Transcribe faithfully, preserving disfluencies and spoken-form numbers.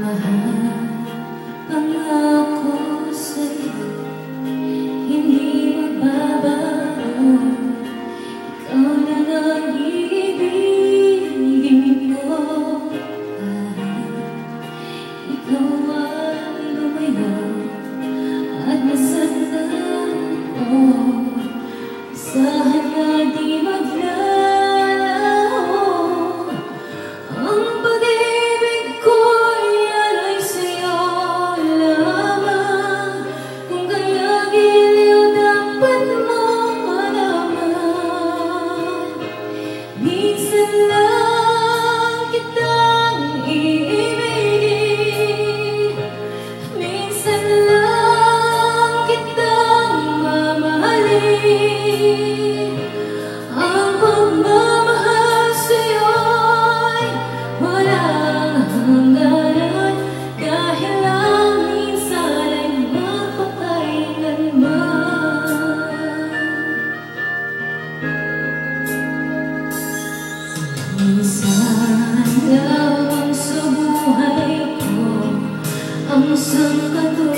Mahal, pangako sa'yo, hindi magbabago. Ikaw na ang ibigin ko. Kahit ikaw ay lumayo at nasaktan ko, asahan na di maglalaho. Ang pag-ibig ko'y alay sa'yo lamang. Kung kaya giliw dapat mo malaman. Minsan lang kitang iibigin, minsan lang kitang mamahalin. Ang pagmamahal sa'yo'y walang hangganan, dahil lang minsan ay mapakailanman. Minsan lamang sa buhay ko ang sangkatuloy